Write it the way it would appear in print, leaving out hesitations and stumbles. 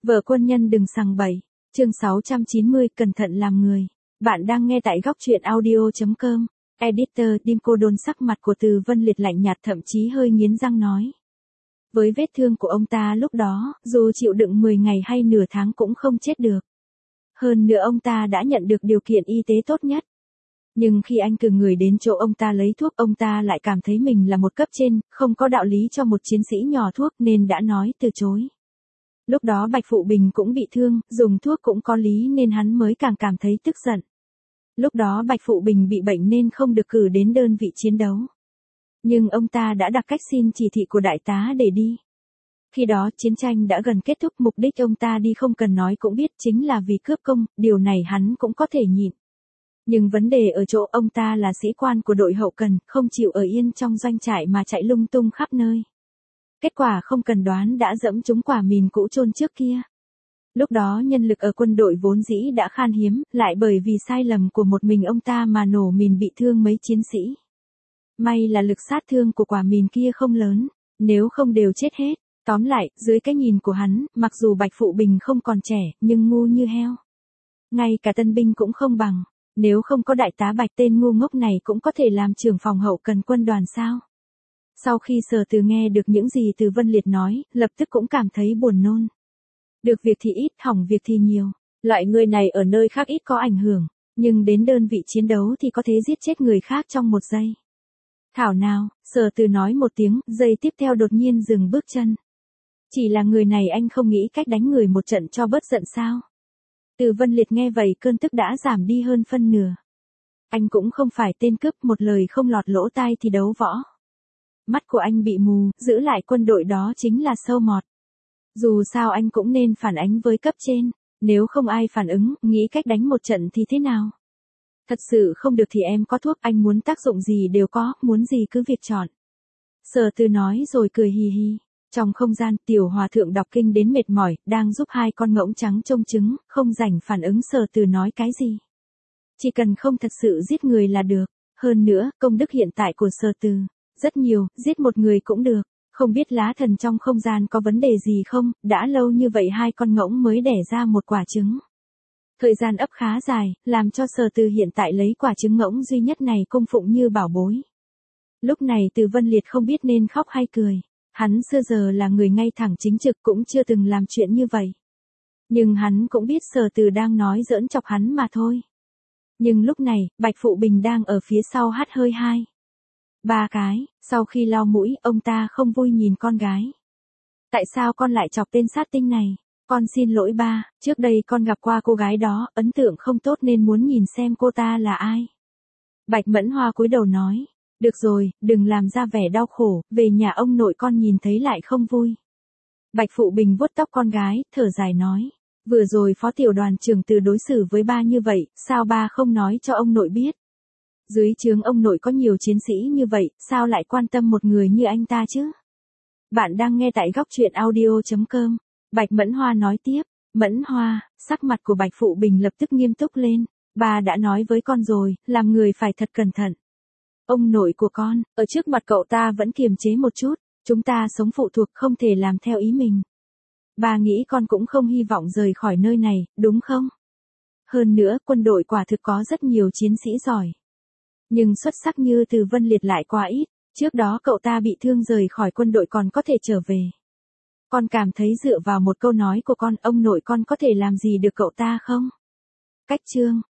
Vợ quân nhân đừng sằng bậy. Chương 690, cẩn thận làm người. Bạn đang nghe tại góc truyện audio.com. Editor Dimco Đôn, sắc mặt của Từ Vân Liệt lạnh nhạt, thậm chí hơi nghiến răng nói. Với vết thương của ông ta lúc đó, dù chịu đựng 10 ngày hay nửa tháng cũng không chết được. Hơn nữa ông ta đã nhận được điều kiện y tế tốt nhất. Nhưng khi anh cử người đến chỗ ông ta lấy thuốc, ông ta lại cảm thấy mình là một cấp trên, không có đạo lý cho một chiến sĩ nhỏ thuốc nên đã nói từ chối. Lúc đó Bạch Phụ Bình cũng bị thương, dùng thuốc cũng có lý nên hắn mới càng cảm thấy tức giận. Lúc đó Bạch Phụ Bình bị bệnh nên không được cử đến đơn vị chiến đấu. Nhưng ông ta đã đặt cách xin chỉ thị của đại tá để đi. Khi đó chiến tranh đã gần kết thúc, mục đích ông ta đi không cần nói cũng biết chính là vì cướp công, điều này hắn cũng có thể nhịn. Nhưng vấn đề ở chỗ ông ta là sĩ quan của đội hậu cần, không chịu ở yên trong doanh trại mà chạy lung tung khắp nơi. Kết quả không cần đoán đã dẫm trúng quả mìn cũ chôn trước kia. Lúc đó nhân lực ở quân đội vốn dĩ đã khan hiếm, lại bởi vì sai lầm của một mình ông ta mà nổ mìn bị thương mấy chiến sĩ. May là lực sát thương của quả mìn kia không lớn, nếu không đều chết hết. Tóm lại, dưới cái nhìn của hắn, mặc dù Bạch Phụ Bình không còn trẻ, nhưng ngu như heo. Ngay cả tân binh cũng không bằng, nếu không có đại tá Bạch tên ngu ngốc này cũng có thể làm trưởng phòng hậu cần quân đoàn sao. Sau khi Sở Từ nghe được những gì Từ Vân Liệt nói, lập tức cũng cảm thấy buồn nôn. Được việc thì ít, hỏng việc thì nhiều. Loại người này ở nơi khác ít có ảnh hưởng, nhưng đến đơn vị chiến đấu thì có thể giết chết người khác trong một giây. Thảo nào, Sở Từ nói một tiếng, giây tiếp theo đột nhiên dừng bước chân. Chỉ là người này anh không nghĩ cách đánh người một trận cho bớt giận sao? Từ Vân Liệt nghe vậy cơn tức đã giảm đi hơn phân nửa. Anh cũng không phải tên cướp, một lời không lọt lỗ tai thì đấu võ. Mắt của anh bị mù, giữ lại quân đội đó chính là sâu mọt. Dù sao anh cũng nên phản ánh với cấp trên, nếu không ai phản ứng, nghĩ cách đánh một trận thì thế nào? Thật sự không được thì em có thuốc, anh muốn tác dụng gì đều có, muốn gì cứ việc chọn. Sở Từ nói rồi cười hì hì. Trong không gian, Tiểu Hòa Thượng đọc kinh đến mệt mỏi, đang giúp hai con ngỗng trắng trông trứng, không rảnh phản ứng Sở Từ nói cái gì. Chỉ cần không thật sự giết người là được. Hơn nữa, công đức hiện tại của Sở Từ rất nhiều, giết một người cũng được. Không biết lá thần trong không gian có vấn đề gì không, đã lâu như vậy hai con ngỗng mới đẻ ra một quả trứng. Thời gian ấp khá dài, làm cho Sở Từ hiện tại lấy quả trứng ngỗng duy nhất này cung phụng như bảo bối. Lúc này Từ Vân Liệt không biết nên khóc hay cười. Hắn xưa giờ là người ngay thẳng chính trực, cũng chưa từng làm chuyện như vậy. Nhưng hắn cũng biết Sở Từ đang nói giỡn chọc hắn mà thôi. Nhưng lúc này, Bạch Phụ Bình đang ở phía sau hắt hơi 2, 3 cái, sau khi lau mũi, ông ta không vui nhìn con gái. Tại sao con lại chọc tên sát tinh này? Con xin lỗi ba, trước đây con gặp qua cô gái đó, ấn tượng không tốt nên muốn nhìn xem cô ta là ai. Bạch Mẫn Hoa cúi đầu nói. Được rồi, đừng làm ra vẻ đau khổ, về nhà ông nội con nhìn thấy lại không vui. Bạch Phụ Bình vuốt tóc con gái, thở dài nói. Vừa rồi Phó Tiểu Đoàn trưởng Từ đối xử với ba như vậy, sao ba không nói cho ông nội biết? Dưới trướng ông nội có nhiều chiến sĩ như vậy, sao lại quan tâm một người như anh ta chứ? Bạn đang nghe tại góc truyện audio.com. Bạch Mẫn Hoa nói tiếp. Mẫn Hoa, sắc mặt của Bạch Phụ Bình lập tức nghiêm túc lên. Ba đã nói với con rồi, làm người phải thật cẩn thận. Ông nội của con, ở trước mặt cậu ta vẫn kiềm chế một chút, chúng ta sống phụ thuộc không thể làm theo ý mình. Ba nghĩ con cũng không hy vọng rời khỏi nơi này, đúng không? Hơn nữa, quân đội quả thực có rất nhiều chiến sĩ giỏi. Nhưng xuất sắc như Từ Vân Liệt lại quá ít, trước đó cậu ta bị thương rời khỏi quân đội còn có thể trở về. Con cảm thấy dựa vào một câu nói của con, ông nội con có thể làm gì được cậu ta không? Cách chương.